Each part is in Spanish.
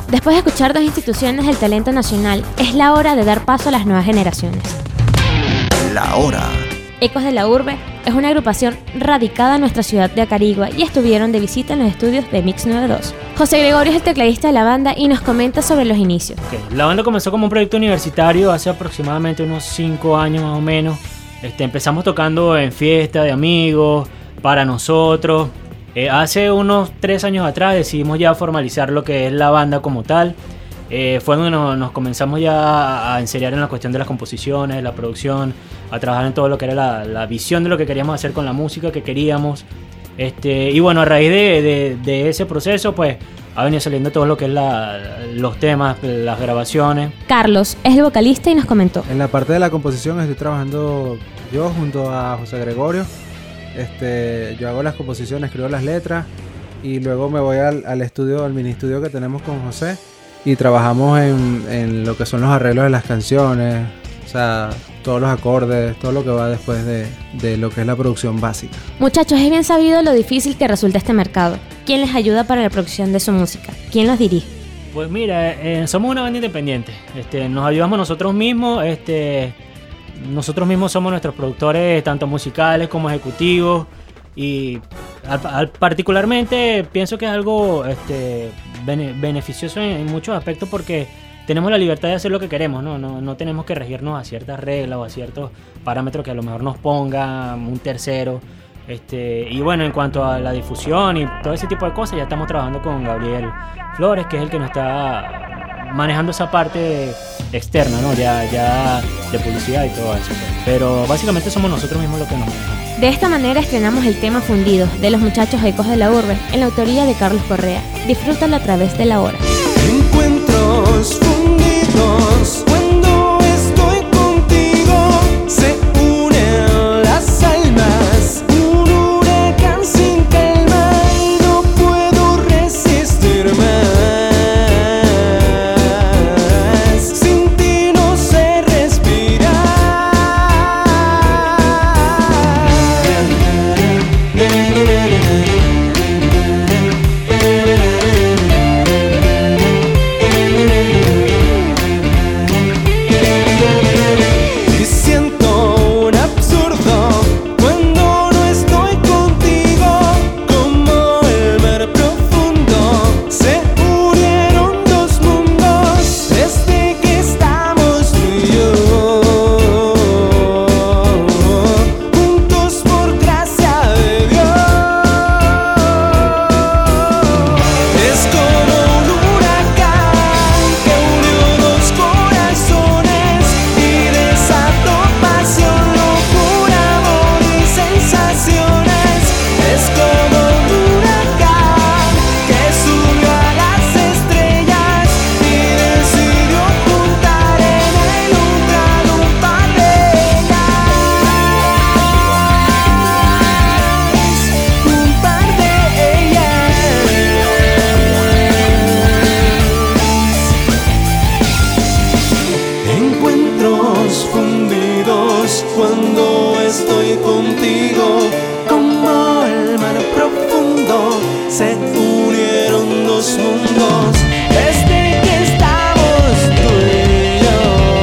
Después de escuchar dos instituciones del talento nacional, es la hora de dar paso a las nuevas generaciones. La Hora. Ecos de la Urbe es una agrupación radicada en nuestra ciudad de Acarigua y estuvieron de visita en los estudios de Mix 92. José Gregorio es el tecladista de la banda y nos comenta sobre los inicios. La banda comenzó como un proyecto universitario hace aproximadamente unos 5 años más o menos. Empezamos tocando en fiestas de amigos, para nosotros. Hace unos 3 años atrás decidimos ya formalizar lo que es la banda como tal. Fue donde nos comenzamos ya a enseriar en la cuestión de las composiciones, de la producción, a trabajar en todo lo que era la visión de lo que queríamos hacer con la música que queríamos. Y bueno, a raíz de ese proceso, pues ha venido saliendo todo lo que es los temas, las grabaciones. Carlos es el vocalista y nos comentó. En la parte de la composición estoy trabajando yo junto a José Gregorio. Yo hago las composiciones, escribo las letras y luego me voy al estudio, al mini estudio que tenemos con José y trabajamos en lo que son los arreglos de las canciones, o sea, todos los acordes, todo lo que va después de lo que es la producción básica. Muchachos, es bien sabido lo difícil que resulta este mercado. ¿Quién les ayuda para la producción de su música? ¿Quién los dirige? Pues mira, somos una banda independiente. Nos ayudamos nosotros mismos. Nosotros mismos somos nuestros productores, tanto musicales como ejecutivos. Y particularmente pienso que es algo beneficioso en muchos aspectos porque tenemos la libertad de hacer lo que queremos, ¿no? No tenemos que regirnos a ciertas reglas o a ciertos parámetros que a lo mejor nos ponga un tercero. Y bueno, en cuanto a la difusión y todo ese tipo de cosas, ya estamos trabajando con Gabriel Flores, que es el que nos está manejando esa parte externa, ¿no? Ya de publicidad y todo eso. Pero básicamente somos nosotros mismos los que nos manejamos. De esta manera estrenamos el tema Fundidos de los muchachos Ecos de la Urbe en la autoría de Carlos Correa. Disfrútalo a través de La Hora. Encuentros fundidos cuando estoy contigo, se unen las almas, un huracán sin calma y no puedo resistir más. Sin ti no sé respirar. Cuando estoy contigo, como el mar profundo, se unieron dos mundos. Desde que estamos tú y yo,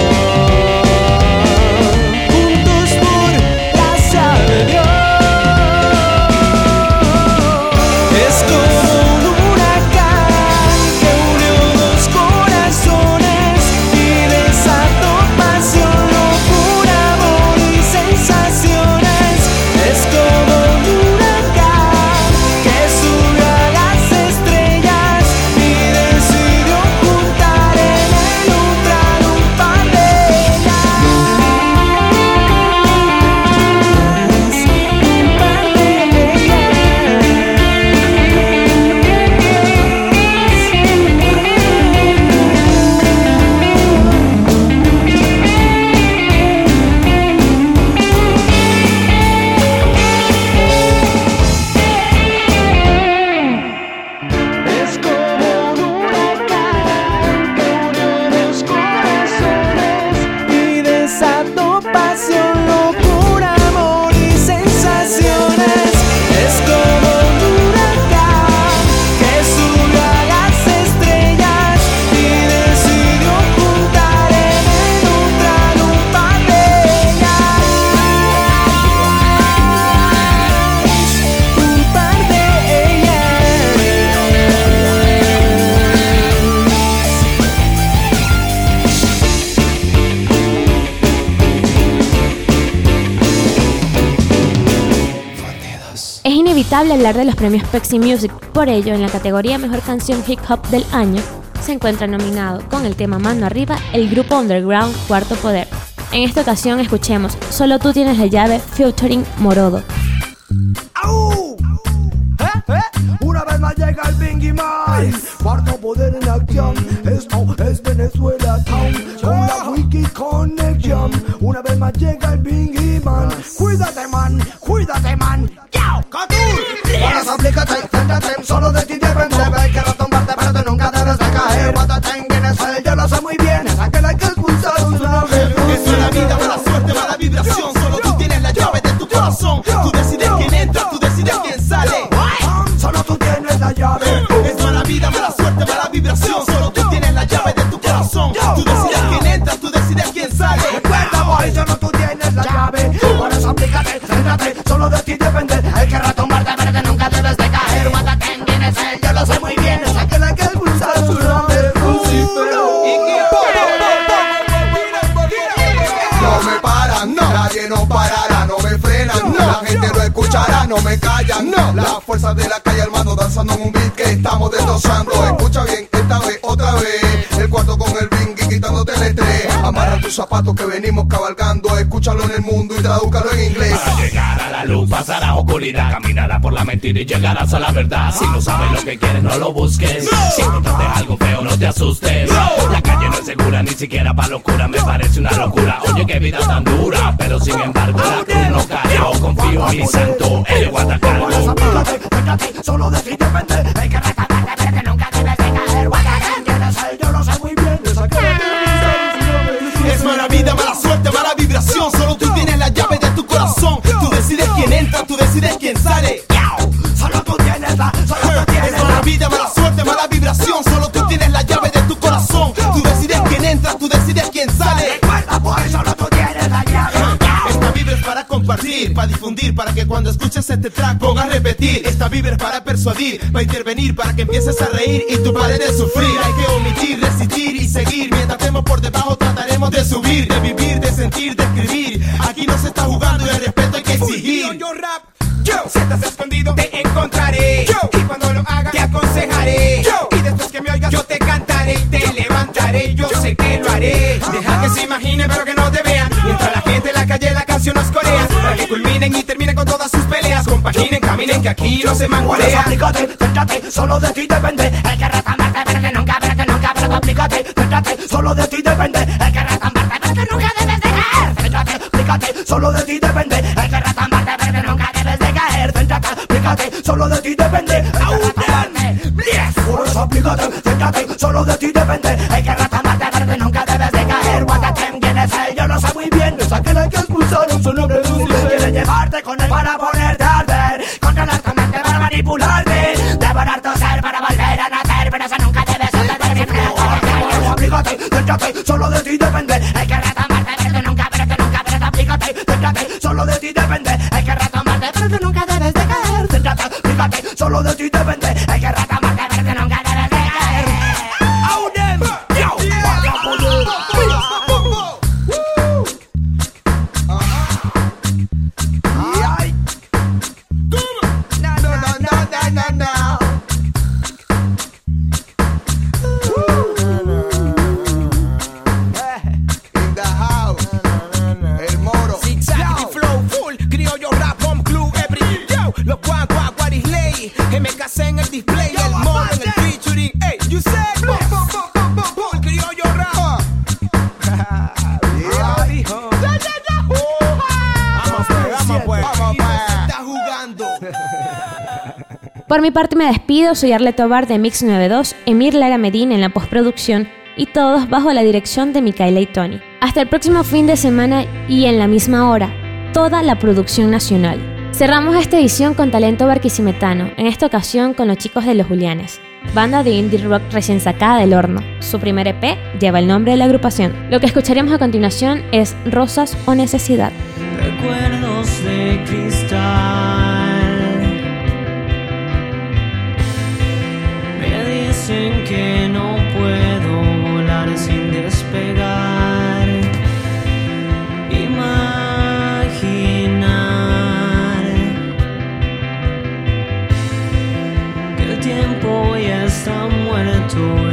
juntos por gracia de Dios. Es como un huracán que unió dos corazones y desató pasión. Es como un huracán que sube a las estrellas y inevitable hablar de los premios Pepsi Music. Por ello, en la categoría Mejor Canción Hip Hop del Año, se encuentra nominado con el tema Mano Arriba el grupo underground Cuarto Poder. En esta ocasión escuchemos Solo Tú Tienes la Llave featuring Morodo. ¡Au! Una vez más llega el Bingy Man, Cuarto Poder en acción. Esto es Venezuela Town con la Wiki Connection. Una vez más llega el Bingy Man. Cuídate man, ¡yao! ¡Catur! Ahora aplícate, céntrate, solo de ti depende. Ve que retumbarte, pero tú nunca debes de caer. Guátate, quién es él, yo lo sé muy bien. Es aquel al que expulsaron una vez. Es una vida, mala suerte, mala vibración. Solo tú tienes la llave de tu corazón. Tú decides quién entra, tú decides quién sale. Solo tú tienes la llave. Es mala vida, mala suerte, mala vibración. Solo tú tienes la llave de tu corazón. Tú decides quién entra, tú decides quién sale. Recuerda, boy, solo tú tienes la llave. Por eso aplícate, céntrate, solo de ti depende. El que retumbarte, pero que nunca debes de caer. Guátate, quién es él, yo lo sé muy bien. Es aquel al que expulsaron su nombre. No me paran, no. Nadie nos parará, no me frenan, no. La gente lo escuchará, no me callan, no. Las fuerzas de la calle, hermano, danzando en un beat que estamos destrozando. Escucha bien, esta vez, otra vez. El cuarto con el bingy, quitándote el estrés. Amarra tus zapatos que venimos cabalgando. Escúchalo en el mundo y tradúcalo en inglés. Para llegar a la luz, pasará oscuridad. Caminarás por la mentira y llegarás a la verdad. Si no sabes lo que quieres, no lo busques. Si encontraste algo feo, no te asustes. La calle no es segura, ni siquiera para locura. Me parece una locura. Oye, qué vida tan dura. Pero sin embargo, la cruz no cayó. Confío en mi santo, él va a atacarlo. Céntrate, solo de ti depende. Hay que retardarte, pero que nunca debes de caer. Guátate, quién es él, yo lo sé muy bien. Es aquel al que expulsaron su nombre. Es mala vida, mala suerte, mala vibración. Solo tú tienes la llave de tu corazón. Tú decides quién entra, tú decides quién sale. Solo tú tienes la, solo tú tienes Es mala la. vida, mala suerte, mala vibración. Solo tú tienes la llave de tu corazón. Tú decides quién entra, tú decides quién sale. Recuerda, boy, solo tú tienes la llave. Esta vibra es para compartir, para difundir, para que cuando escuches este track pongas a repetir. Esta vibra es para persuadir, para intervenir, para que empieces a reír y tú pares de sufrir. Hay que omitir, resistir y seguir. Mientras estemos por debajo trataremos de subir, de vivir, de sentir, de escribir. Aquí no se está jugando y el respeto hay que exigir. Yo rap. Si estás escondido te encontraré. Y cuando lo hagas te aconsejaré. Y después que me oigas yo te cantaré y te levantaré. Yo sé que lo haré. Deja que se imagine pero que no te vean. Mientras la gente en la calle la canción nos corea. Para que culminen y terminen con todas sus peleas. Compaginen, caminen que aquí no se manguarea. Aplícate, céntrate, solo de ti depende. El que retambarte pero que nunca, pero aplícate, céntrate, solo de ti depende. El que retambarte pero que nunca debes de caer. Céntrate, aplícate, solo de ti depende. El que retambarte pero que nunca debes de caer. Céntrate, aplícate, solo de ti depende. Por eso aplícate, céntrate, solo de ti depende. Hay que retambarte pero que nunca debes de caer. Guátate, quién es él, yo lo sé muy bien. Es aquel al que expulsaron su nombre de un quiere llevarte con él para ponerte a arder. Controlar tu mente para manipularte. Devorar tu ser para volver a nacer. Pero eso nunca debe suceder. Aplícate, céntrate, solo de ti depende. Hay que retambarte pero que nunca, aplícate, céntrate, solo de ti depende. Hay que retambarte pero que nunca debes de caer. Céntrate, aplícate, solo de ti depende. Hay que retambarte pero que nunca debes de caer. Audem, yo, In the house, el moro. Zigzag, flow full, criollo rap, bomb club, every yo. Los guagua, what is ley. MKC en el display, el moro en el featuring. Hey, you say, full, criollo rap. Dijo. Vamos pues. Está jugando. Por mi parte me despido, soy Arlet Tobar de Mix 92, Emir Lara Medina en la postproducción y todos bajo la dirección de Micaela y Tony. Hasta el próximo fin de semana y en la misma hora, toda la producción nacional. Cerramos esta edición con talento barquisimetano, en esta ocasión con los chicos de Los Julianes, banda de indie rock recién sacada del horno. Su primer EP lleva el nombre de la agrupación. Lo que escucharemos a continuación es Rosas o Necesidad. Recuerdos de cristal me dicen que no puedo volar sin despegar. Imaginar soy.